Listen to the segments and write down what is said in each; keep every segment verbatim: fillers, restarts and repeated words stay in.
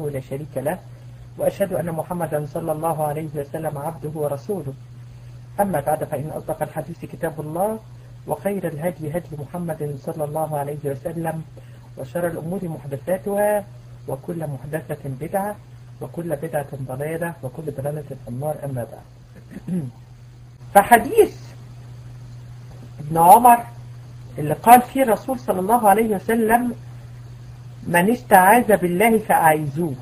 وحده لا شريك له، وأشهد أن محمدا صلى الله عليه وسلم عبده ورسوله. أما بعد، فإن أصدق الحديث كتاب الله، وخير الهدي هدي محمد صلى الله عليه وسلم، وشر الأمور محدثاتها، وكل محدثة بدعة، وكل بدعة ضلالة، وكل ضلالة في النار. أما بعد، فحديث ابن عمر اللي قال فيه الرسول صلى الله عليه وسلم: من استعاذ بالله فأعيذوه.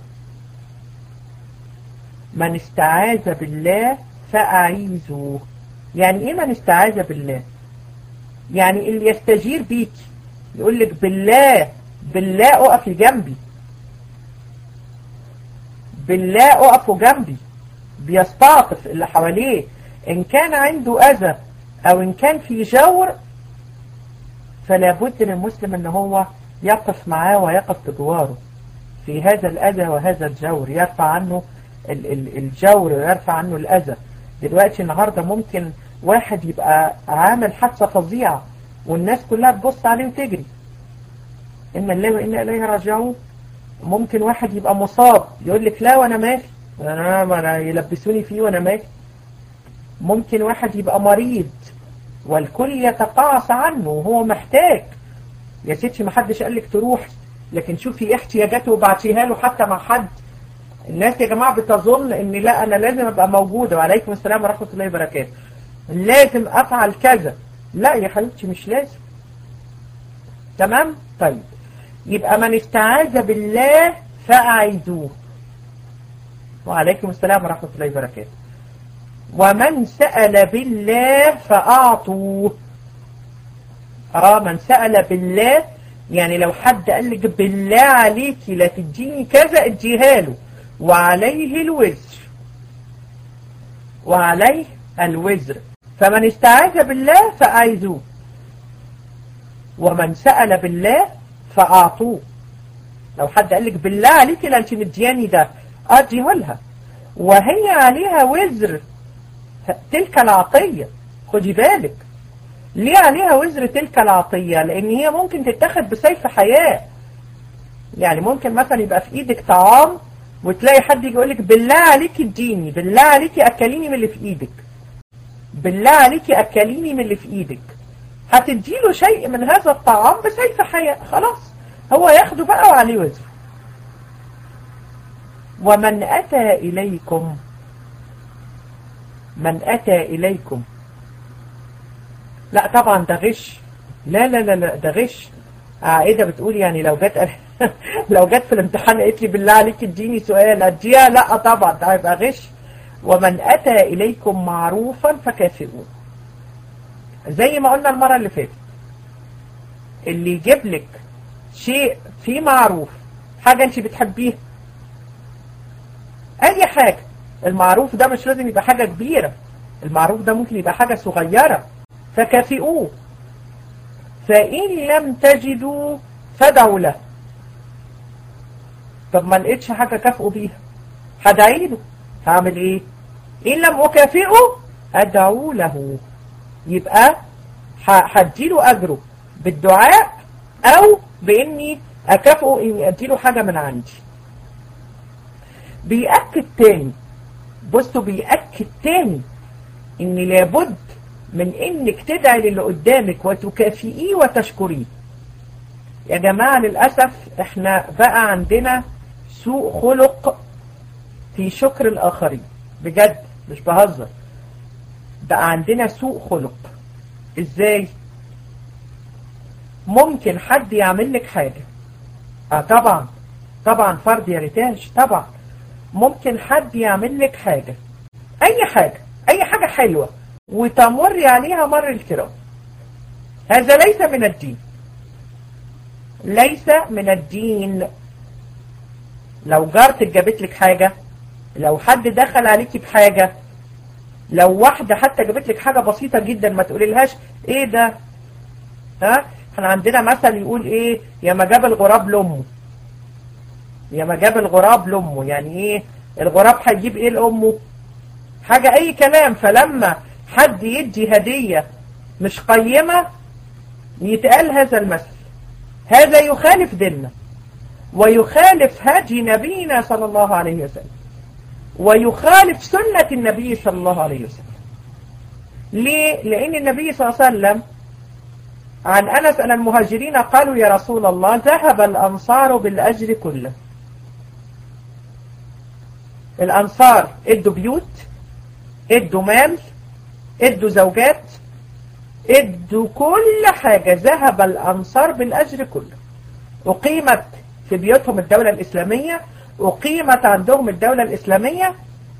من استعاذ بالله فأعيذوه. يعني ايه من استعاذ بالله؟ يعني اللي يستجير بيك يقول لك بالله بالله اقفي جنبي، بالله اقفوا جنبي، بيستعطف اللي حواليه ان كان عنده اذى او ان كان في جور، فلا بد للمسلم ان هو يقف معاه ويقف بجواره في هذا الاذى وهذا الجور، يرفع عنه الجور ويرفع عنه الاذى. دلوقتي النهارده ممكن واحد يبقى عامل حادثه فظيعه والناس كلها تبص عليه وتجري، إن الله وإنا إليه راجعون. ممكن واحد يبقى مصاب يقول لك لا وانا مالي، انا ما يلبسوني فيه وانا مالي. ممكن واحد يبقى مريض والكل يتقاعس عنه وهو محتاج. يا ستي ما حدش قال لك تروح، لكن شوفي احتياجاته وبعتيها له حتى مع حد. الناس يا جماعه بتظن ان لا انا لازم ابقى موجوده، وعليكم السلام ورحمه الله وبركاته، لازم افعل كذا. لا يا حبيبتي مش لازم. تمام؟ طيب، يبقى من استعاذ بالله فأعيذوه. وعليكم السلام ورحمة الله وبركاته. ومن سأل بالله فأعطوه. اه من سأل بالله، يعني لو حد قال لك بالله عليكي لا تديني كذا اديها له، وعليه الوزر، وعليه الوزر. فمن استعاذ بالله فأعيذوه، ومن سأل بالله فأعطوه. لو حد قال لك بالله عليك لا انت مدياني ده، اديه لها، وهي عليها وزر تلك العطية. خدي بالك ليه عليها وزر تلك العطية؟ لان هي ممكن تتخذ بسيف حياة. يعني ممكن مثلا يبقى في ايدك طعام وتلاقي حد يجي يقول لك بالله عليك اديني، بالله عليك اكليني من اللي في ايدك، بالله عليك اكليني من اللي في ايدك. هتديله شيء من هذا الطعام بسيف حياة، خلاص هو ياخده بقى وعليه وزر. ومن أتى إليكم، من أتى إليكم، لا طبعا ده غش، لا لا لا لا ده غش. عائدة بتقول يعني لو جت لو جت في الامتحان قالت لي بالله عليك اديني سؤال اديها، لا طبعا ده هيبقى غش. ومن أتى إليكم معروفا فكافئوه. زي ما قلنا المرة اللي فاتت، اللي يجيب لك شيء فيه معروف، حاجة انت بتحبيها، اي حاجة، المعروف ده مش لازم يبقى حاجة كبيرة، المعروف ده ممكن يبقى حاجة صغيرة، فكافئوه. فإن لم تجدوا فادعوا له. طب ما لقيتش حاجة كافئوا بيها، هدعي له، هعمل ايه؟ إن لم أكافئه أدعو له. يبقى هديله أجره بالدعاء أو بإني أكافئه إني أديله حاجة من عندي. بيأكد تاني، بصوا بيأكد تاني إن لابد من إنك تدعي للي قدامك وتكافئيه وتشكريه. يا جماعة للأسف إحنا بقى عندنا سوء خلق في شكر الآخرين، بجد مش بهزر، بقى عندنا سوء خلق. ازاي؟ ممكن حد يعمل لك حاجة، اه طبعا طبعا فرض يا ريتاش، طبعا ممكن حد يعمل لك حاجة، اي حاجة، اي حاجة حلوة وتمر عليها مر الكرام. هذا ليس من الدين، ليس من الدين. لو جارتك جابت لك حاجة، لو حد دخل عليكي بحاجة، لو واحدة حتى جابت لك حاجة بسيطة جدا ما تقولي لهاش ايه ده. ها احنا عندنا مثل يقول ايه؟ يا ما جاب الغراب لامه، يا ما جاب الغراب لامه. يعني ايه الغراب هيجيب ايه لامه؟ حاجة اي كلام. فلما حد يدي هدية مش قيمة يتقال هذا المثل، هذا يخالف ديننا. ويخالف هدي نبينا صلى الله عليه وسلم، ويخالف سنة النبي صلى الله عليه وسلم. ليه؟ لأن النبي صلى الله عليه وسلم عن أنس أن المهاجرين قالوا يا رسول الله ذهب الأنصار بالأجر كله. الأنصار ادوا بيوت، ادوا مال، ادوا زوجات، ادوا كل حاجة، ذهب الأنصار بالأجر كله. أقيمت في بيوتهم الدولة الإسلامية، أقيمت عندهم الدولة الإسلامية.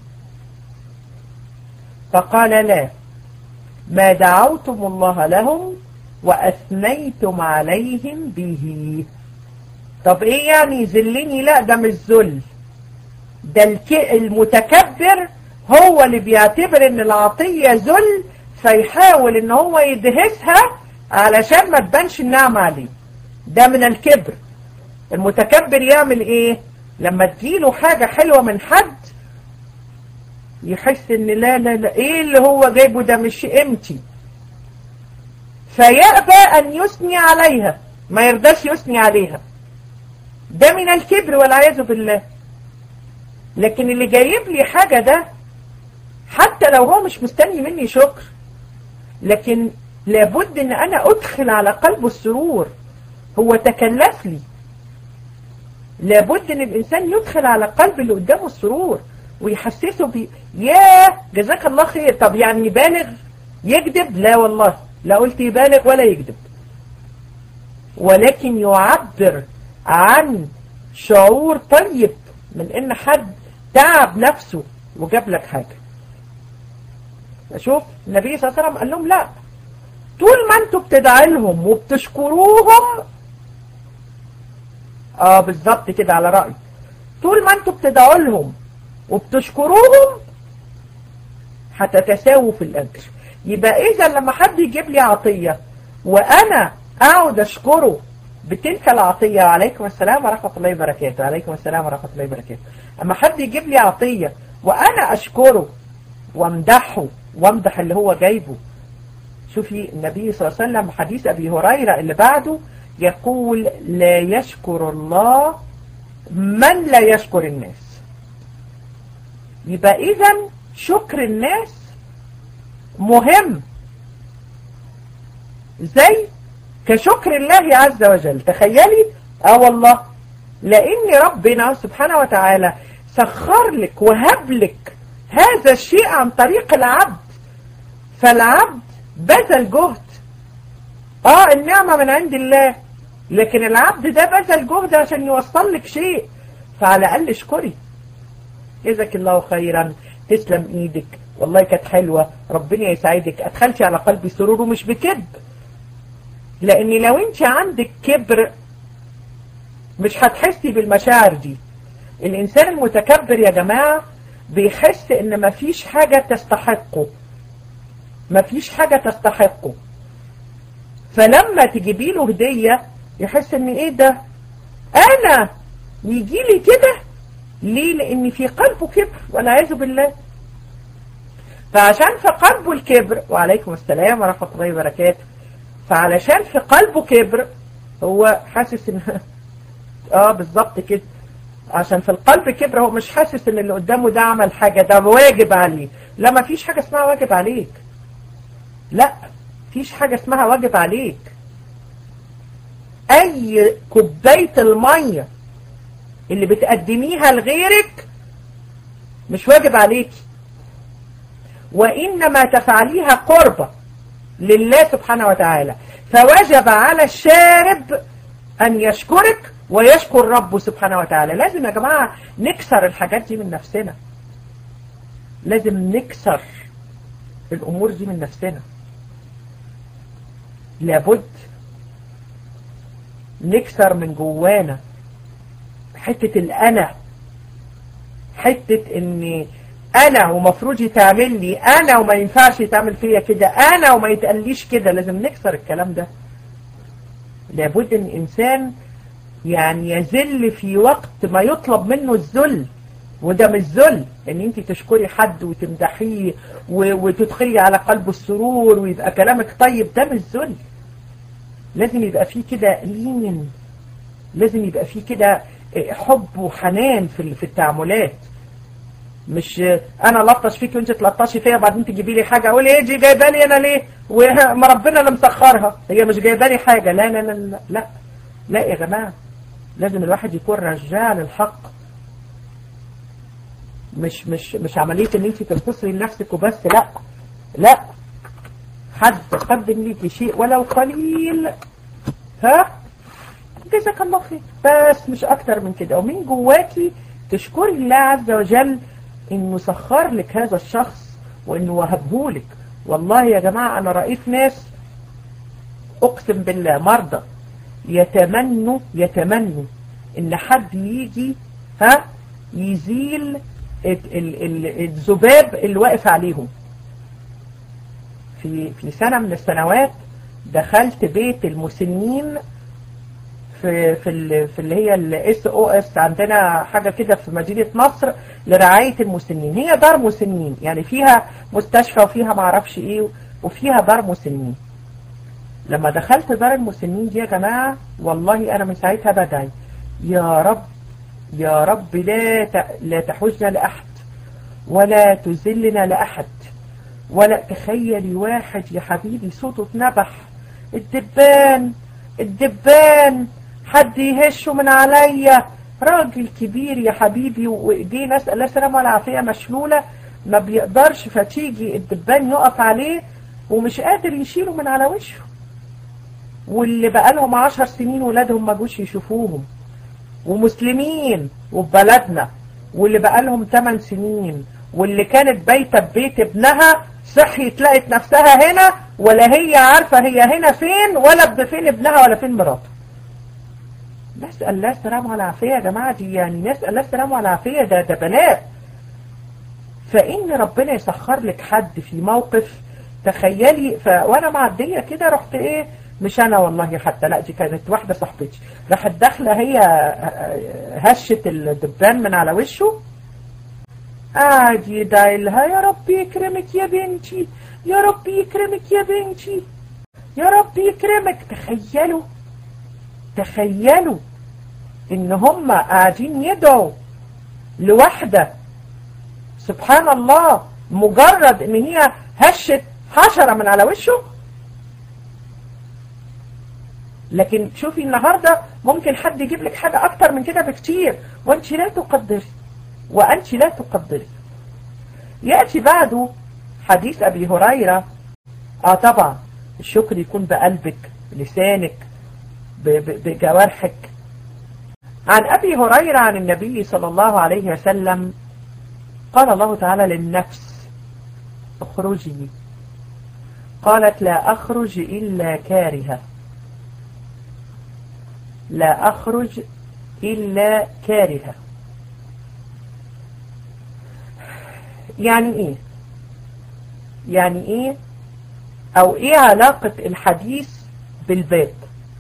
فقال لا، ما دعوتم الله لهم وأثنيتم عليهم به. طب إيه يعني يذلني؟ لا، ده مش ذل، ده المتكبر هو اللي بيعتبر ان العطية ذل، فيحاول ان هو يدهسها علشان ما تبانش النعمة عليه. ده من الكبر. المتكبر يعمل ايه؟ لما تجيله حاجة حلوة من حد يحس ان لا لا لا ايه اللي هو جايبه ده مش قيمتي، فيأبى ان يثني عليها، ما يرضاش يثني عليها. ده من الكبر والعياذ بالله. لكن اللي جايب لي حاجة ده حتى لو هو مش مستني مني شكر، لكن لابد ان انا ادخل على قلبه السرور، هو تكلف لي. لابد ان الانسان يدخل على قلب اللي قدامه السرور ويحسسه بي يا جزاك الله خير. طب يعني يبالغ يكذب؟ لا والله، لا قلت يبالغ ولا يكذب، ولكن يعبر عن شعور طيب من ان حد تعب نفسه وجاب لك حاجة. شوف النبي صلى الله عليه وسلم قال لهم لا، طول ما انتوا بتدعي لهم وبتشكروهم، اه بالظبط كده على رأي، طول ما انتوا بتدعوا لهم وبتشكروهم هتتساووا في الأجر. يبقى إذا لما حد يجيب لي عطية وأنا أقعد أشكره بتلك العطية، عليكم السلام ورحمة الله وبركاته، عليكم السلام ورحمة الله وبركاته، أما حد يجيب لي عطية وأنا أشكره وامدحه وامدح اللي هو جايبه. شوفي النبي صلى الله عليه وسلم حديث أبي هريرة اللي بعده يقول لا يشكر الله من لا يشكر الناس. يبقى إذن شكر الناس مهم زي كشكر الله عز وجل. تخيلي اه والله، لأن ربنا سبحانه وتعالى سخر لك وهب لك هذا الشيء عن طريق العبد، فالعبد بذل جهد. اه النعمة من عند الله، لكن العبد ده بذل جهد عشان يوصل لك شيء، فعلى الأقل اشكري. جزاك الله خيرا، تسلم ايدك، والله كانت حلوة، ربنا يسعدك، ادخلتي على قلبي سرور ومش بكذب. لان لو انت عندك كبر مش هتحسي بالمشاعر دي. الانسان المتكبر يا جماعة بيحس ان مفيش حاجة تستحقه، مفيش حاجة تستحقه، فلما تجيبي له هدية يحس ان ايه ده انا يجي لي كده. ليه؟ لان في قلبه كبر والعياذ بالله. فعشان في قلبه الكبر، وعليكم السلام ورحمة الله وبركاته، فعلشان في قلبه كبر هو حاسس ان اه بالظبط كده، عشان في القلب كبر هو مش حاسس ان اللي قدامه ده عمل حاجة، ده واجب عليه. لا، ما فيش حاجة اسمها واجب عليك، لا فيش حاجة اسمها واجب عليك. اي كوباية المية اللي بتقدميها لغيرك مش واجب عليك، وإنما تفعليها قربة لله سبحانه وتعالى، فوجب على الشارب أن يشكرك ويشكر ربه سبحانه وتعالى. لازم يا جماعة نكسر الحاجات دي من نفسنا، لازم نكسر الأمور دي من نفسنا، لابد نكسر من جوانا حتة الأنا، حتة إني أنا ومفروض يتعمل لي أنا وما ينفعش يتعمل فيا كده، أنا وما يتقليش كده. لازم نكسر الكلام ده. لابد إن الإنسان يعني يذل في وقت ما يطلب منه الذل، وده مش ذل إن أنت تشكري حد وتمدحيه وتدخلي على قلبه السرور ويبقى كلامك طيب، ده مش ذل. لازم يبقى فيه كده لين، لازم يبقى فيه كده حب وحنان في في التعاملات. مش انا لطش فيك وانت تلطشي فيا وبعدين تجيبي لي حاجه اقول ايه دي جايبه لي انا ليه وما ربنا اللي مسخرها، هي مش جايبه لي حاجه. لا لا لا لا لا يا جماعه، لازم الواحد يكون رجاع للحق، مش مش مش عمليه ان انت تنتصري لنفسك وبس. لا لا، حد قدم ليكي شيء ولو قليل، ها جزاك الله خير، بس مش اكتر من كده. ومن جواكي تشكري الله عز وجل انه سخر لك هذا الشخص وانه وهبهولك. والله يا جماعة انا رأيت ناس اقسم بالله مرضى يتمنوا يتمنوا ان حد يجي ها يزيل الذباب اللي واقف عليهم. في في سنة من السنوات دخلت بيت المسنين في في في اللي هي الاس او اس، عندنا حاجه كده في مدينه نصر لرعايه المسنين، هي دار مسنين يعني فيها مستشفى وفيها معرفش ايه وفيها دار مسنين. لما دخلت دار المسنين دي يا جماعه والله انا من ساعتها بدعي يا رب يا رب لا لا تحوجنا لاحد ولا تذلنا لاحد. ولا تخيلي واحد يا حبيبي صوته اتنبح، الدبان الدبان حد يهشه من عليا، راجل كبير يا حبيبي وايديه نسأل الله السلامة والعافية مشلولة ما بيقدرش، فتيجي الدبان يقف عليه ومش قادر يشيله من على وشه. واللي بقالهم عشر سنين ولادهم ما جوش يشوفوهم، ومسلمين وفي بلدنا، واللي بقالهم ثمان سنين، واللي كانت بايته ببيت ابنها صحيت لقت نفسها هنا ولا هي عارفة هي هنا فين ولا بفين ابنها ولا فين مراته. نسأل الله السلامة والعافية يا جماعة، دي يعني نسأل الله السلامة والعافية، ده ده بلاء. فإن ربنا يسخر لك حد في موقف، تخيلي ف... وأنا معدية كده رحت إيه، مش أنا والله حتى، لا دي كانت واحدة صاحبتي، راحت داخلة هي هشت الدبان من على وشه، قاعد يدعي لها يا رب يكرمك يا بنتي يا رب يكرمك يا بنتي يا رب يكرمك. تخيلوا تخيلوا ان هم قاعدين يدعوا لوحدة سبحان الله مجرد ان هي هشت حشرة من على وشه. لكن شوفي النهاردة ممكن حد يجيب لك حاجة اكتر من كده بكتير وانت لا تقدري وأنت لا تقدري. يأتي بعده حديث أبي هريرة. آه طبعا الشكر يكون بقلبك بلسانك بجوارحك. عن أبي هريرة عن النبي صلى الله عليه وسلم قال الله تعالى للنفس اخرجي، قالت لا أخرج إلا كارهة، لا أخرج إلا كارهة. يعني ايه يعني ايه او ايه علاقة الحديث بالباب؟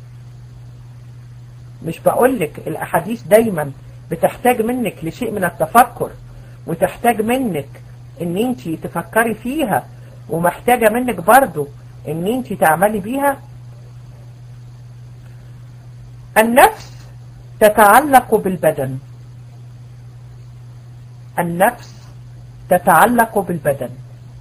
مش بقولك الاحاديث دايما بتحتاج منك لشيء من التفكر وتحتاج منك ان انتي تفكري فيها ومحتاجة منك برضو ان انتي تعملي بيها. النفس تتعلق بالبدن، النفس تتعلق بالبدن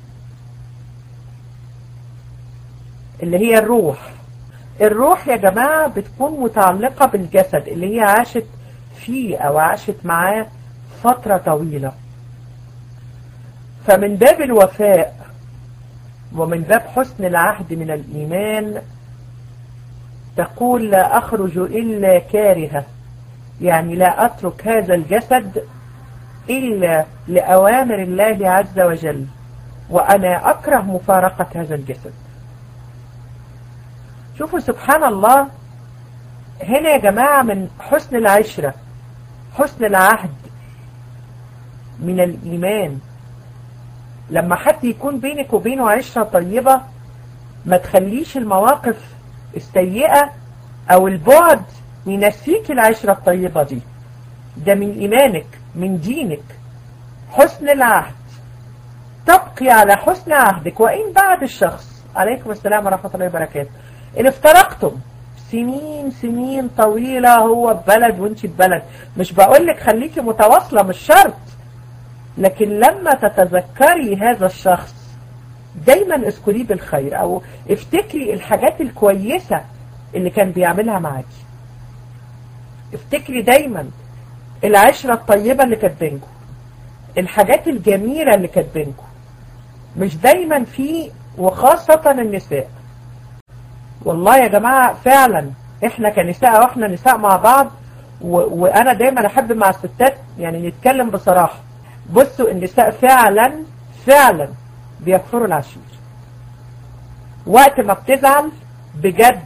اللي هي الروح. الروح يا جماعة بتكون متعلقة بالجسد اللي هي عاشت فيه او عاشت معاه فترة طويلة. فمن باب الوفاء ومن باب حسن العهد من الإيمان تقول لا أخرج إلا كارهة، يعني لا أترك هذا الجسد إلا لأوامر الله عز وجل، وأنا أكره مفارقة هذا الجسد. شوفوا سبحان الله، هنا يا جماعة من حسن العشرة حسن العهد من الإيمان. لما حد يكون بينك وبينه عشرة طيبة ما تخليش المواقف السيئة أو البعد ينسيك العشرة الطيبة دي. ده من إيمانك من دينك. حسن العهد، تبقي على حسن عهدك وإن بعد الشخص. عليكم السلام ورحمة الله وبركاته. إن افترقتم سنين سنين طويلة هو ببلد وانت ببلد. مش بقولك خليكي متواصلة، مش شرط، لكن لما تتذكري هذا الشخص دايما اذكريه بالخير، او افتكري الحاجات الكويسة اللي كان بيعملها معاكي. افتكري دايما العشرة الطيبة اللي كانت بينكم، الحاجات الجميلة اللي كانت بينكم. مش دايما في، وخاصة النساء. والله يا جماعة فعلا احنا كنساء واحنا نساء مع بعض، و... وانا دايما احب مع الستات يعني نتكلم بصراحة. بصوا النساء فعلا فعلا بيكفروا العشير. وقت ما بتزعل بجد،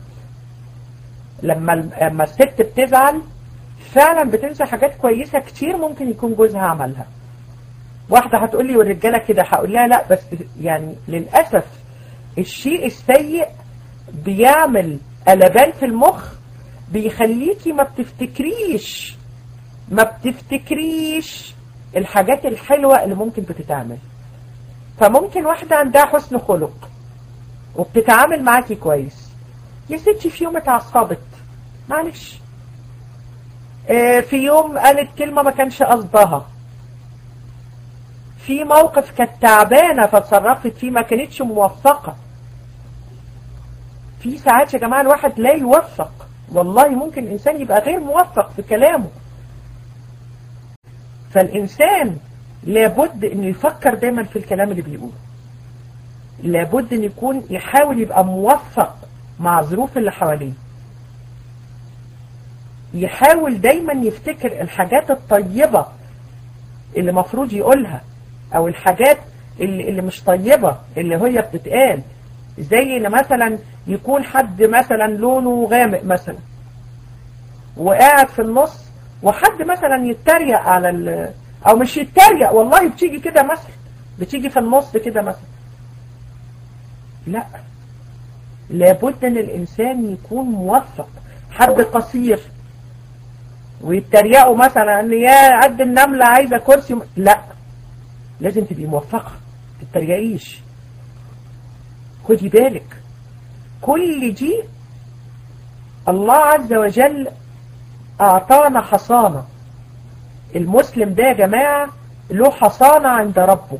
لما لما الست بتزعل فعلا بتنسى حاجات كويسة كتير ممكن يكون جوزها عملها. واحدة هتقول لي والرجالة كده، هقول لها لا، بس يعني للأسف الشيء السيء بيعمل قلبان في المخ، بيخليكي ما بتفتكريش ما بتفتكريش الحاجات الحلوة اللي ممكن بتتعمل. فممكن واحدة عندها حسن خلق وبتتعامل معاكي كويس، يا ستي في يوم اتعصبت، معلش، اه في يوم قالت كلمة ما كانش قصدها، في موقف كانت تعبانة فتصرفت فيه ما كانتش موفقة. في ساعات يا جماعة الواحد لا يوفق، والله ممكن الإنسان يبقى غير موفق في كلامه. فالإنسان لابد أن يفكر دايما في الكلام اللي بيقوله، لابد أن يكون يحاول يبقى موفق مع ظروف اللي حواليه، يحاول دايما يفتكر الحاجات الطيبة اللي مفروض يقولها، أو الحاجات اللي, اللي مش طيبة اللي هي بتتقال. زي ان مثلا يكون حد مثلا لونه غامق مثلا وقاعد في النص، وحد مثلا يتريق على ال... او مش يتريق، والله بتيجي كده مثلا، بتيجي في النص كده مثلا. لا، لابد ان الانسان يكون موفق. حد قصير ويتريقوا مثلا ان يا قد النملة عايزة كرسي، لا، لازم تبقي موفقة، تتريقيش. خدي بالك، كل دي الله عز وجل أعطانا حصانة. المسلم ده يا جماعة له حصانة عند ربه.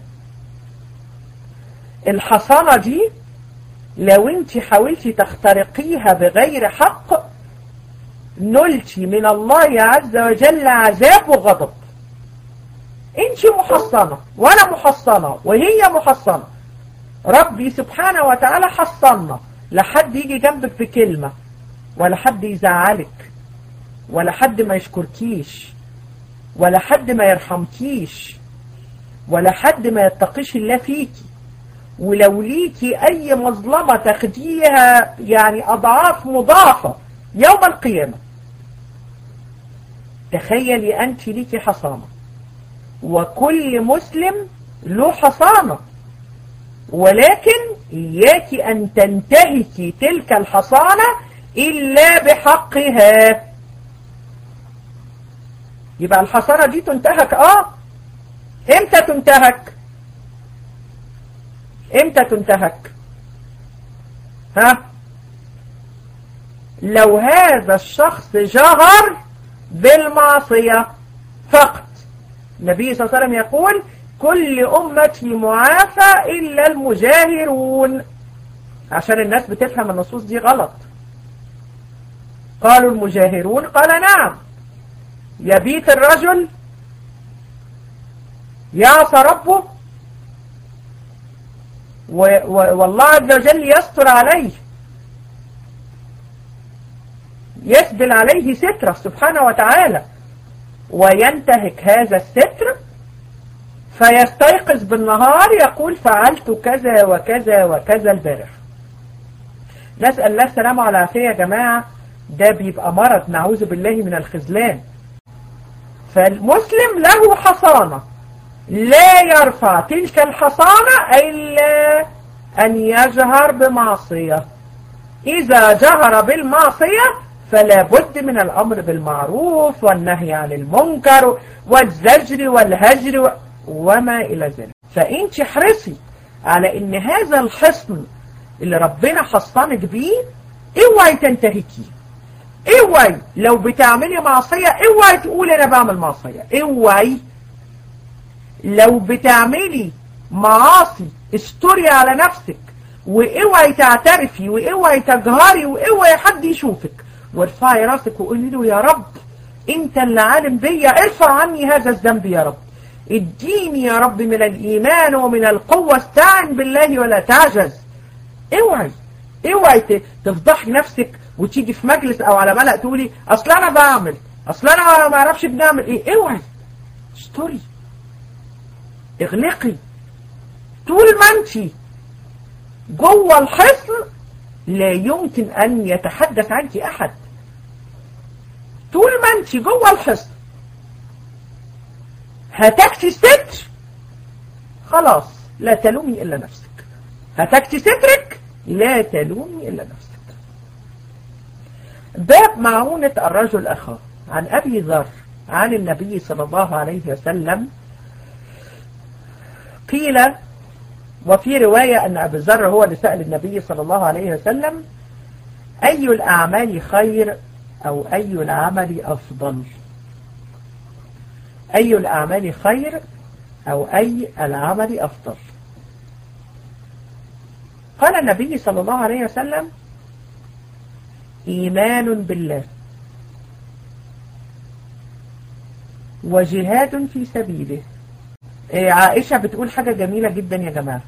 الحصانة دي لو انت حاولتي تخترقيها بغير حق نلتي من الله عز وجل عذاب وغضب. انت محصنة وانا محصنة وهي محصنة، ربي سبحانه وتعالى حصلنا، لا حد يجي جنبك بكلمة، ولا حد يزعلك، ولا حد ما يشكركيش، ولا حد ما يرحمكيش، ولا حد ما يتقيش الله فيكي. ولو ليكي اي مظلمة تاخديها يعني اضعاف مضاعفة يوم القيامة. تخيلي انت ليكي حصانة، وكل مسلم له حصانة، ولكن إياك أن تنتهكي تلك الحصانة إلا بحقها. يبقى الحصانة دي تنتهك. آه إمتى تنتهك؟ إمتى تنتهك؟ ها؟ لو هذا الشخص جهر بالمعصية فقط. النبي صلى الله عليه وسلم يقول كل أمتي معافى إلا المجاهرون، عشان الناس بتفهم النصوص دي غلط. قالوا المجاهرون، قال نعم، يبيت الرجل يعصى ربه والله عز وجل يستر عليه، يسبل عليه ستره سبحانه وتعالى، وينتهك هذا الستر فيستيقظ بالنهار يقول فعلت كذا وكذا وكذا البارح. نسأل الله السلامة والعافية يا جماعة. ده بيبقى مرض، نعوذ بالله من الخذلان. فالمسلم له حصانة، لا يرفع تلك الحصانة إلا أن يجهر بمعصية. إذا جهر بالمعصية فلا بد من الأمر بالمعروف والنهي عن المنكر والزجر والهجر وما إلى ذلك. فأنت حرصي على أن هذا الحصن اللي ربنا حصنك بيه اوعي تنتهكي، اوعي لو بتعملي معصية اوعي تقولي انا بعمل معصية، اوعي لو بتعملي معاصي استوري على نفسك، واوعي تعترفي، واوعي تجهري، واوعي حد يشوفك، وارفعي راسك وقولي له يا رب انت اللي عالم بيا، ارفع عني هذا الذنب يا رب، اديني يا رب من الايمان ومن القوة، استعن بالله ولا تعجز. اوعي اوعي تفضحي نفسك وتيجي في مجلس او على ملأ تقولي اصل انا بعمل، اصل انا ما اعرفش بنعمل ايه. اوعي استوري، اغلقي. طول ما انت جوه الحصن لا يمكن ان يتحدث عنك احد. طول ما انت جوه الحصن هتكفي الستر، خلاص لا تلومي الا نفسك. هتكفي سترك لا تلومي الا نفسك. باب معونة الرجل اخاه. عن ابي ذر عن النبي صلى الله عليه وسلم قيل، وفي رواية أن أبي ذر هو اللي سأل النبي صلى الله عليه وسلم أي الأعمال خير أو أي العمل أفضل؟ أي الأعمال خير أو أي العمل أفضل؟ قال النبي صلى الله عليه وسلم إيمان بالله وجهاد في سبيله. عائشة بتقول حاجة جميلة جدا يا جماعة،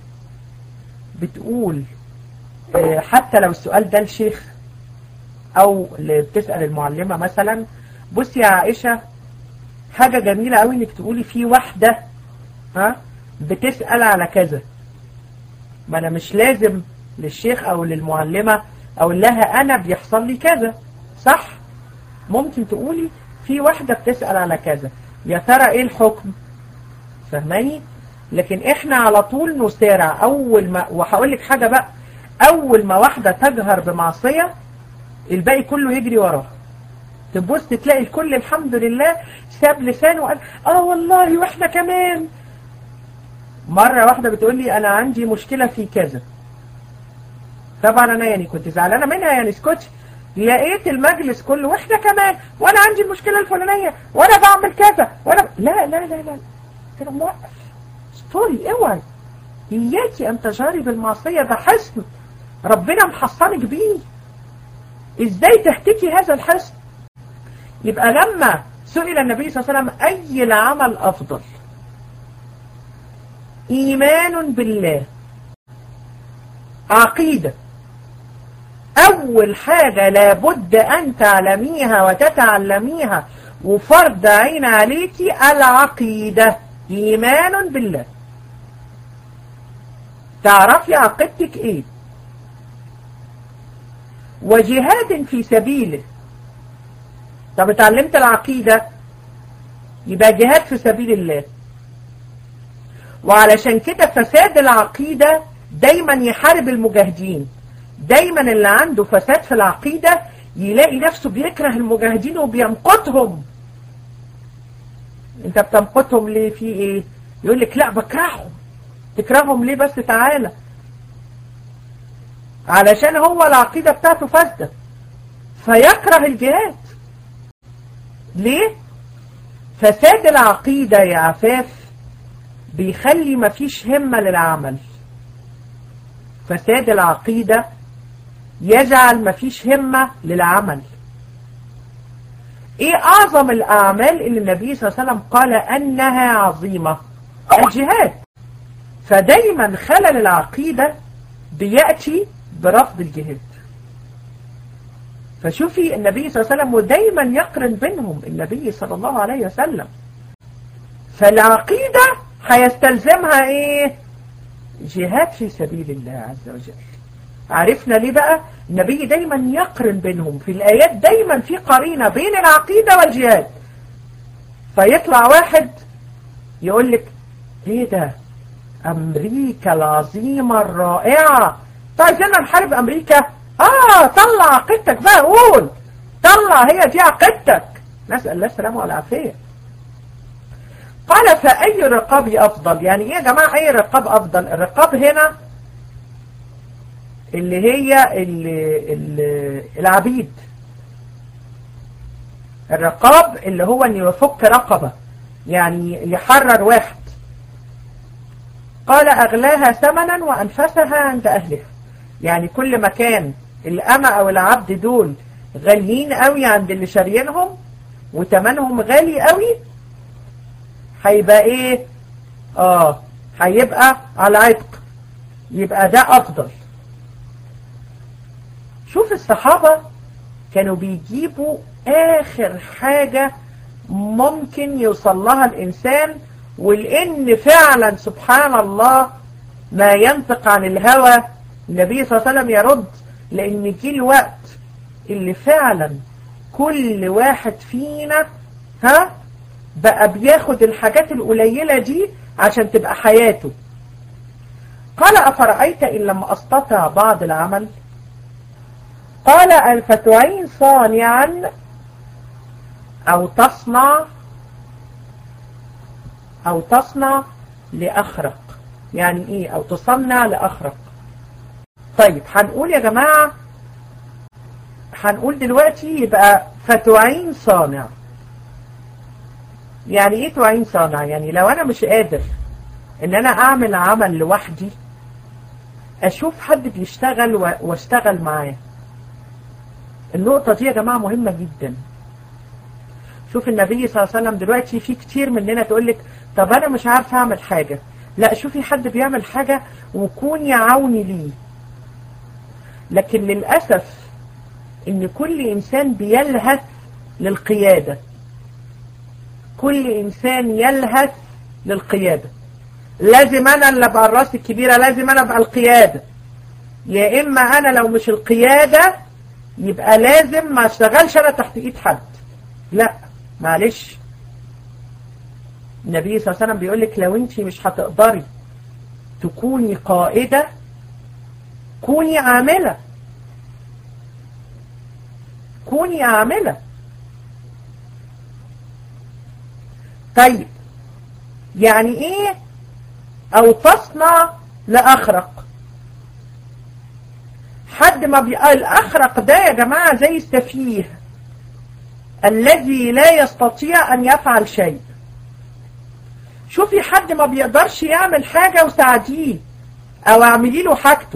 بتقول حتى لو السؤال ده الشيخ او اللي بتسأل المعلمة مثلا، بصي يا عائشة حاجة جميلة قوي انك تقولي في واحدة ها بتسأل على كذا، ما انا مش لازم للشيخ او للمعلمة اقول لها انا بيحصل لي كذا، صح؟ ممكن تقولي في واحدة بتسأل على كذا، يا ترى ايه الحكم؟ فهماني؟ لكن احنا على طول نسارع. اول ما، وهقول لك حاجة بقى، اول ما واحدة تجهر بمعصية الباقي كله يجري وراها، تبص تلاقي الكل الحمد لله ساب لسانه وقال اه والله واحنا كمان. مرة واحدة بتقول لي انا عندي مشكلة في كذا، طبعا انا يعني كنت زعلانة منها، يعني اسكتي. لقيت المجلس كله واحنا كمان، وانا عندي المشكلة الفلانية، وانا بعمل كذا، وانا لا لا لا لا كده موقف. استوري، اوعي، اياكي ان تجهري بالمعصية، ده حصن ربنا محصنك بيه، ازاي تهتكي هذا الحصن؟ يبقى لما سئل النبي صلى الله عليه وسلم اي العمل افضل؟ ايمان بالله، عقيدة. اول حاجة لابد ان تعلميها وتتعلميها وفرض عين عليكي العقيدة، ايمان بالله، تعرفي عقيدتك ايه. وجهاد في سبيله. طب اتعلمت العقيدة يبقى جهاد في سبيل الله. وعلشان كده فساد العقيدة دايما يحارب المجاهدين، دايما اللي عنده فساد في العقيدة يلاقي نفسه بيكره المجاهدين وبيمقتهم. انت بتمقتهم ليه؟ في ايه؟ يقول لك لا بكرههم. تكرههم ليه بس؟ تعالى، علشان هو العقيدة بتاعته فاسدة فيكره الجهاد. ليه؟ فساد العقيدة يا عفاف بيخلي مفيش همة للعمل. فساد العقيدة يجعل مفيش همة للعمل. ايه اعظم الاعمال اللي النبي صلى الله عليه وسلم قال انها عظيمة؟ الجهاد. فدايما خلل العقيدة بيأتي برفض الجهاد. فشوفي النبي صلى الله عليه وسلم ودايما يقرن بينهم النبي صلى الله عليه وسلم. فالعقيدة هيستلزمها ايه؟ جهاد في سبيل الله عز وجل. عرفنا ليه بقى؟ النبي دايما يقرن بينهم في الآيات، دايما في قرينة بين العقيدة والجهاد. فيطلع واحد يقول لك ايه ده؟ امريكا العظيمة الرائعة، طيب عايزين نحارب امريكا؟ اه طلع عقيدتك بقى، قول طلع، هي دي عقيدتك. نسأل الله السلامة والعافية. قال فأي الرقاب أفضل؟ يعني ايه يا جماعة اي رقاب أفضل؟ الرقاب هنا اللي هي اللي اللي العبيد، الرقاب اللي هو ان يفك رقبة يعني يحرر واحد. قال أغلاها ثمنا وأنفسها عند أهلها، يعني كل ما كان الأمة أو العبد دول غاليين قوي عند اللي شاريينهم وتمنهم غالي قوي، هيبقى ايه؟ اه هيبقى على عتق، يبقى ده أفضل. شوف الصحابة كانوا بيجيبوا آخر حاجة ممكن يوصل لها الإنسان، ولأن فعلا سبحان الله ما ينطق عن الهوى، النبي صلى الله عليه وسلم يرد، لأن جه الوقت اللي فعلا كل واحد فينا ها بقى بياخد الحاجات القليلة دي عشان تبقى حياته. قال أفرأيت إن لم أستطع بعض العمل؟ قال أفتعين صانعا أو تصنع أو تصنع لأخرق، يعني إيه أو تصنع لأخرق؟ طيب هنقول يا جماعة، هنقول دلوقتي يبقى فتعين صانع. يعني إيه تعين صانع؟ يعني لو أنا مش قادر إن أنا أعمل عمل لوحدي، أشوف حد بيشتغل واشتغل معاه. النقطة دي يا جماعة مهمة جدا. شوف النبي صلى الله عليه وسلم دلوقتي في كتير مننا تقولك طب أنا مش عارف أعمل حاجة، لا شوفي حد بيعمل حاجة وكوني عوني ليه. لكن للأسف إن كل إنسان بيلهث للقيادة، كل إنسان يلهث للقيادة. لازم أنا اللي أبقى الراس الكبيرة، لازم أنا أبقى القيادة، يا إما أنا لو مش القيادة يبقى لازم ما اشتغلش أنا تحت إيد حد. لا معلش، النبي صلى الله عليه وسلم بيقول لك لو أنت مش هتقدري تكوني قائدة كوني عاملة، كوني عاملة. طيب يعني ايه او تصنع لأخرق؟ حد ما بي... الأخرق ده يا جماعة زي السفيه الذي لا يستطيع أن يفعل شيء. شوفي حد ما بيقدرش يعمل حاجة وساعديه أو اعملي له حاجته.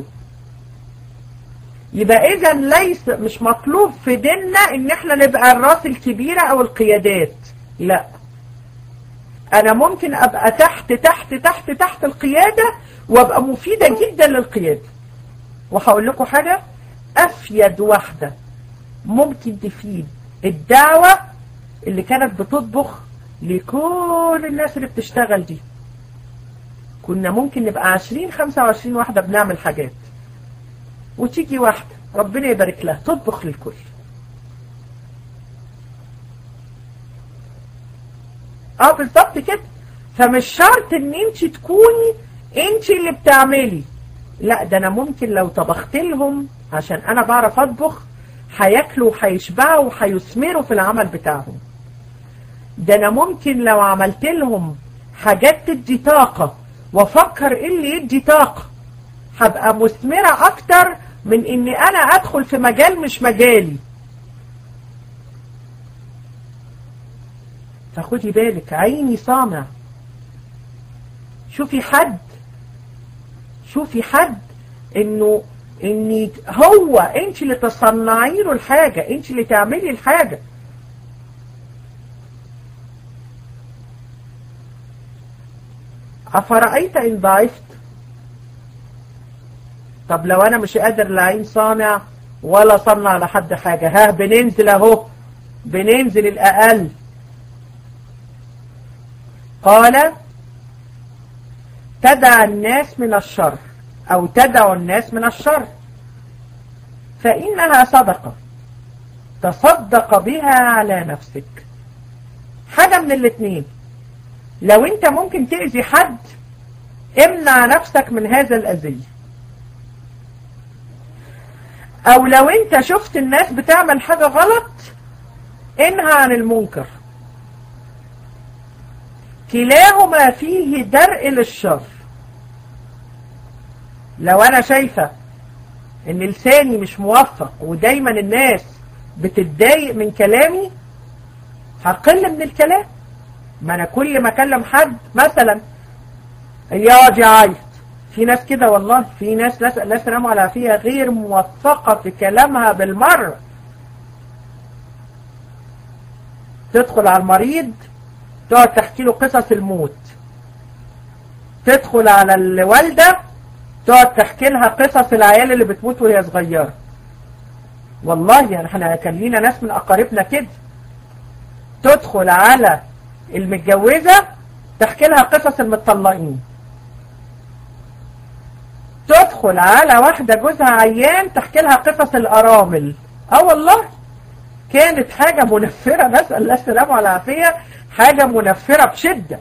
يبقى إذا ليس مش مطلوب في ديننا إن احنا نبقى الراس الكبيرة أو القيادات، لا، أنا ممكن أبقى تحت تحت تحت تحت القيادة وأبقى مفيدة جدا للقيادة. وهقول لكم حاجة، أفيد واحدة ممكن تفيد الدعوة اللي كانت بتطبخ لكل الناس اللي بتشتغل دي. كنا ممكن نبقى عشرين خمسة وعشرين واحدة بنعمل حاجات، وتيجي واحدة ربنا يبارك لها تطبخ للكل. اه بالظبط كده. فمش شرط ان انت تكوني انت اللي بتعملي، لا، ده انا ممكن لو طبخت لهم عشان انا بعرف اطبخ هياكلوا وهيشبعوا وهيثمروا في العمل بتاعهم. ده انا ممكن لو عملت لهم حاجات تدي طاقة وافكر ايه اللي يدي طاقة هبقى مثمرة اكتر من اني انا ادخل في مجال مش مجالي. فخدي بالك، عيني صانع. شوفي حد شوفي حد انه اني هو انت اللي تصنعي له الحاجة، انت اللي تعملي الحاجة. أفرأيت إن ضعفت؟ طب لو أنا مش قادر لا عين صانع ولا صنع لحد حاجة، ها بننزل أهو، بننزل الأقل. قال تدع الناس من الشر أو تدع الناس من الشر فإنها صدقة تصدق بها على نفسك. حاجة من الاثنين، لو انت ممكن تأذي حد امنع نفسك من هذا الأذية، او لو انت شفت الناس بتعمل حاجة غلط انهى عن المنكر. كلاهما فيه درء للشر. لو انا شايفة ان لساني مش موفق ودايما الناس بتتضايق من كلامي، هقل من الكلام. ما انا كل ما اكلم حد مثلا يقعد يعيط، في ناس كده والله، في ناس لا سلام على فيها غير موفقة في كلامها بالمرة. تدخل على المريض تقعد تحكي له قصص الموت، تدخل على الوالدة تقعد تحكي لها قصص العيال اللي بتموت وهي صغيرة. والله يعني احنا كان لينا ناس من اقاربنا كده. تدخل على المتجوزة تحكي لها قصص المتطلقين، تدخل على واحدة جوزها عيان تحكي لها قصص الارامل. اه والله كانت حاجة منفرة، نسأل الله السلامة والعافية، حاجة منفرة بشدة.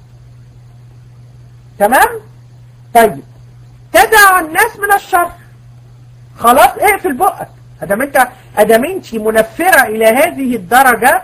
تمام؟ طيب تدع الناس من الشر، خلاص اقفل بقك. ادام انت ادام انت منفرة الى هذه الدرجة،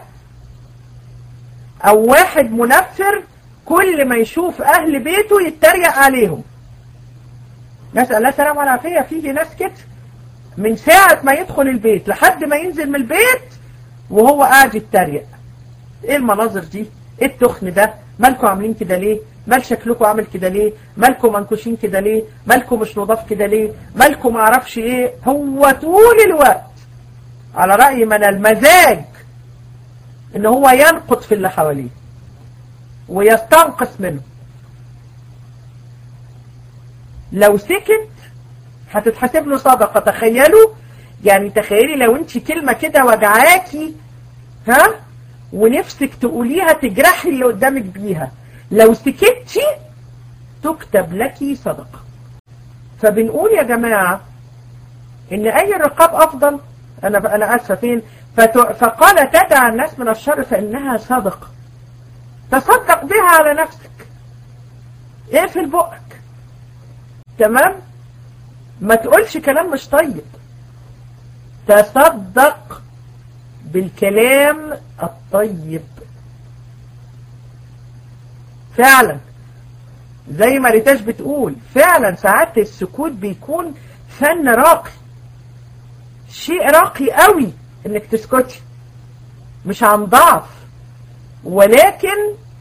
او واحد منفر كل ما يشوف اهل بيته يتريق عليهم. نسأل الله السلامة والعافية. فيه ناس كده من ساعة ما يدخل البيت لحد ما ينزل من البيت وهو قاعد يتريق. ايه المناظر دي؟ ايه التخن ده؟ مالكم عاملين كده ليه؟ مال شكلكم عامل كده ليه؟ مالكم منكوشين كده ليه؟ مالكم مش نضاف كده ليه؟ مالكم معرفش ايه؟ هو طول الوقت على رأي من المزاج ان هو ينقض في اللي حواليه ويستنقص منه. لو سكت هتتحسب له صدقة. تخيلوا يعني، تخيلي لو انت كلمة كده وجعاكي ها ونفسك تقوليها تجرحي اللي قدامك بيها، لو سكتي تكتب لك صدقة. فبنقول يا جماعة ان اي الرقاب افضل. انا انا اسفة فين؟ فقال تدع الناس من الشر فانها صدقة، تصدق بها على نفسك. اقفل بقك. تمام؟ ما تقولش كلام مش طيب، تصدق بالكلام الطيب. فعلا زي ما ريتاش بتقول، فعلا ساعات السكوت بيكون فن راقي، شيء راقي قوي انك تسكتي، مش عن ضعف، ولكن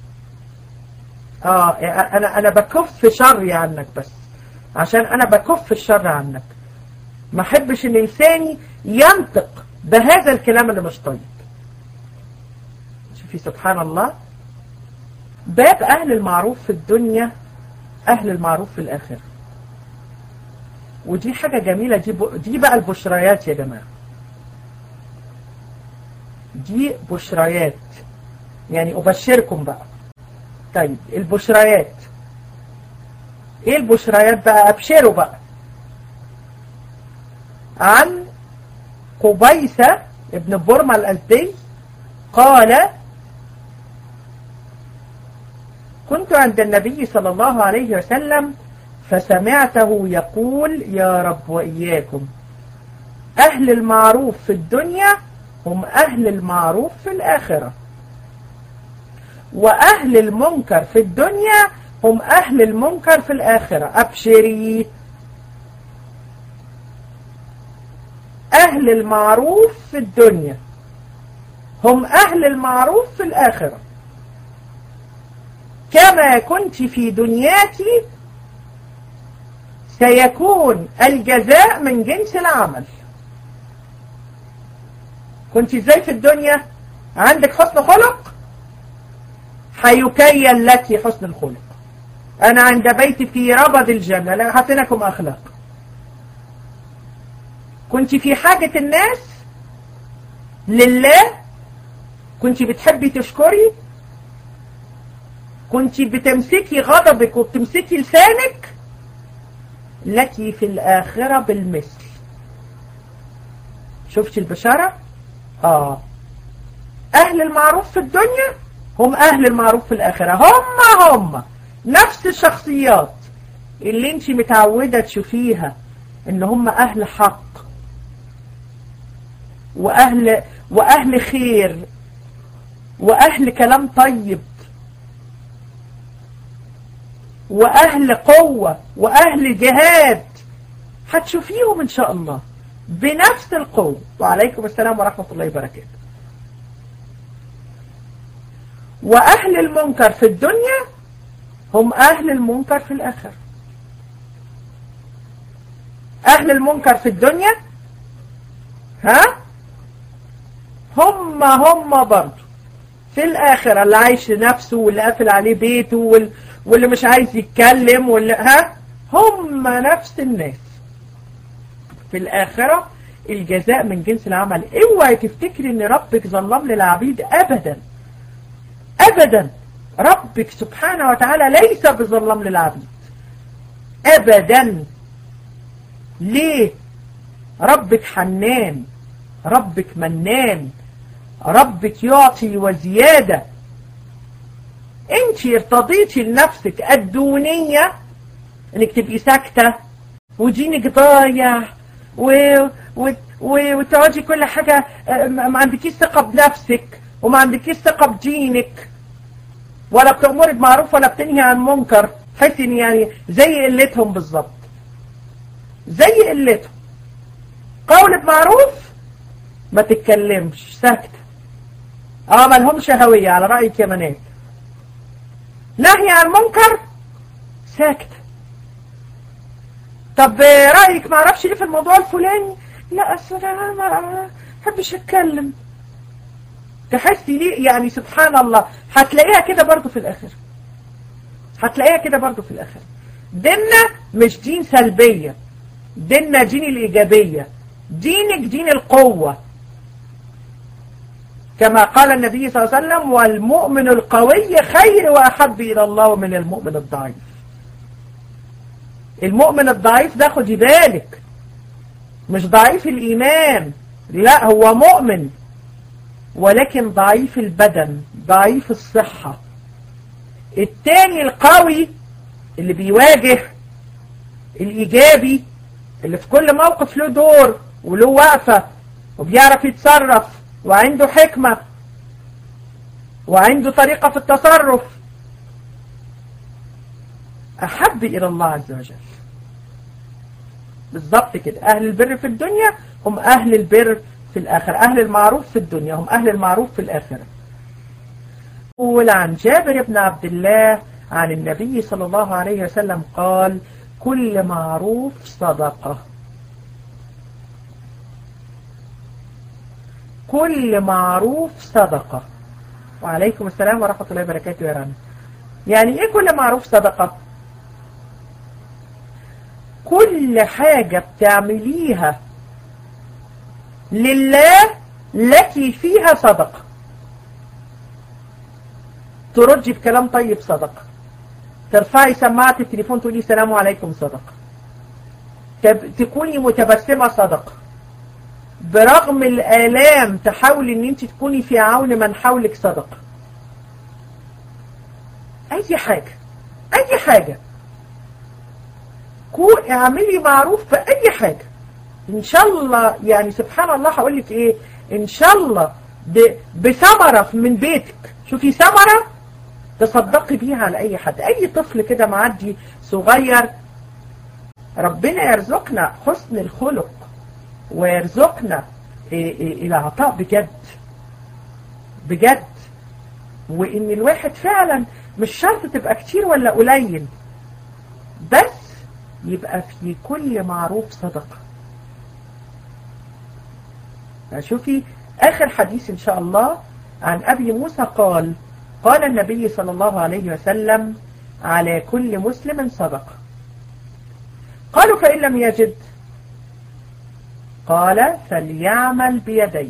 اه انا انا بكف شري عنك، بس عشان انا بكف الشر عنك. ما احبش ان لساني ينطق بهذا الكلام اللي مش طيب. شوفي سبحان الله، باب اهل المعروف في الدنيا اهل المعروف في الاخره. ودي حاجه جميله. دي ب... دي بقى البشريات يا جماعه، دي بشريات، يعني ابشركم بقى. طيب البشريات ايه؟ البشريات بقى ابشروا بقى. عن قبيسة ابن برمة الأزدي قال: كنت عند النبي صلى الله عليه وسلم فسمعته يقول: يا رب وإياكم، أهل المعروف في الدنيا هم أهل المعروف في الآخرة، وأهل المنكر في الدنيا هم أهل المنكر في الآخرة. أبشري، أهل المعروف في الدنيا هم أهل المعروف في الآخرة. كما كنت في دنياك سيكون الجزاء من جنس العمل. كنت ازاي في الدنيا؟ عندك حسن خلق، حيكيل لك حسن الخلق. أنا عند بيتي في ربض الجنة لا حسنكم أخلاق. كنت في حاجة الناس لله، كنت بتحبي تشكري، كنت بتمسكي غضبك وبتمسكي لسانك، لك في الآخرة بالمثل. شفتي البشارة؟ آه أهل المعروف في الدنيا هم أهل المعروف في الآخرة. هم هم نفس الشخصيات اللي انت متعودة تشوفيها ان هم أهل حق وأهل, وأهل خير وأهل كلام طيب وأهل قوة وأهل جهاد. هتشوفيهم إن شاء الله بنفس القوة. وعليكم السلام ورحمة الله وبركاته. وأهل المنكر في الدنيا هم أهل المنكر في الآخرة. أهل المنكر في الدنيا ها هم هم برضو في الآخرة، اللي عايش لنفسه واللي قافل عليه بيته وال... واللي مش عايز يتكلم واللي ها هم نفس الناس في الآخرة. الجزاء من جنس العمل. اوعي تفتكري ان ربك ظلم للعبيد، ابدا ابدا. ربك سبحانه وتعالى ليس بظلم للعبيد ابدا. ليه؟ ربك حنان، ربك منان، ربك يعطي وزيادة. انت ارتضيتي لنفسك الدونية انك تبقي ساكتة ودينك ضايع و... و... و... وتقعدي كل حاجة ما عندكيش ثقة بنفسك وما عندكيش ثقة بدينك، ولا بتأمري بمعروف ولا بتنهي عن منكر. حسي يعني زي قلتهم بالظبط، زي قلتهم. قول بمعروف ما تتكلمش، ساكتة. اه ما لهمش هوية على رأيك يا منال. نهي عن منكر ساكتة. طب رأيك ما اعرفش ليه في الموضوع الفلاني، لا اصل انا ما بحبش اتكلم. تحسي ليه؟ يعني سبحان الله هتلاقيها كده برضو في الاخر، هتلاقيها كده برضو في الاخر. ديننا مش دين سلبية، ديننا دين الايجابية، دينك دين القوة، كما قال النبي صلى الله عليه وسلم: والمؤمن القوي خير وأحب إلى الله من المؤمن الضعيف. المؤمن الضعيف ده خدي بالك مش ضعيف الإيمان، لا هو مؤمن ولكن ضعيف البدن، ضعيف الصحة. التاني القوي اللي بيواجه، الإيجابي اللي في كل موقف له دور وله وقفة وبيعرف يتصرف وعنده حكمة وعنده طريقة في التصرف، أحب إلى الله عز وجل. بالضبط كده. أهل البر في الدنيا هم أهل البر في الآخرة، أهل المعروف في الدنيا هم أهل المعروف في الآخرة. قول عن جابر بن عبد الله عن النبي صلى الله عليه وسلم قال: كل معروف صدقة. كل معروف صدقة. وعليكم السلام ورحمة الله وبركاته يا رنا. يعني ايه كل معروف صدقة؟ كل حاجة بتعمليها لله لك فيها صدقة. تردي بكلام طيب صدقة، ترفعي سماعة التليفون تقولي السلام عليكم صدقة، تكوني متبسمة صدقة، برغم الآلام تحاولي ان انت تكوني في عون من حولك صدقة. اي حاجة اي حاجة كو اعملي معروف في اي حاجة ان شاء الله. يعني سبحان الله هقول لك ايه، ان شاء الله بثمرة من بيتك، شوفي ثمرة تصدقي بيها على اي حد. اي طفل كده معدي صغير، ربنا يرزقنا حسن الخلق ويرزقنا العطاء بجد بجد، وان الواحد فعلا مش شرط تبقى كتير ولا قليل، بس يبقى في كل معروف صدقة. شوفي آخر حديث إن شاء الله عن أبي موسى قال: قال النبي صلى الله عليه وسلم: على كل مسلم صدقة. قالوا: فإن لم يجد؟ قال: فليعمل بيديه.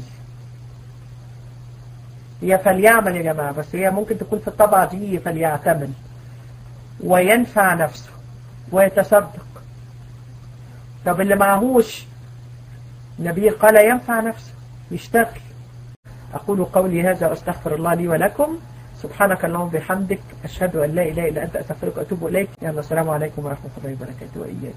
هي فليعمل يا جماعة، بس هي ممكن تكون في الطبعة دي فليعتمل وينفع نفسه ويتصدق. طب اللي معهوش، النبي قال ينفع نفسه يشتغل. أقول قولي هذا وأستغفر الله لي ولكم. سبحانك اللهم وبحمدك، أشهد أن لا إله إلا أنت، أستغفرك وأتوب إليك. يلا السلام عليكم ورحمة الله وبركاته وإياكم.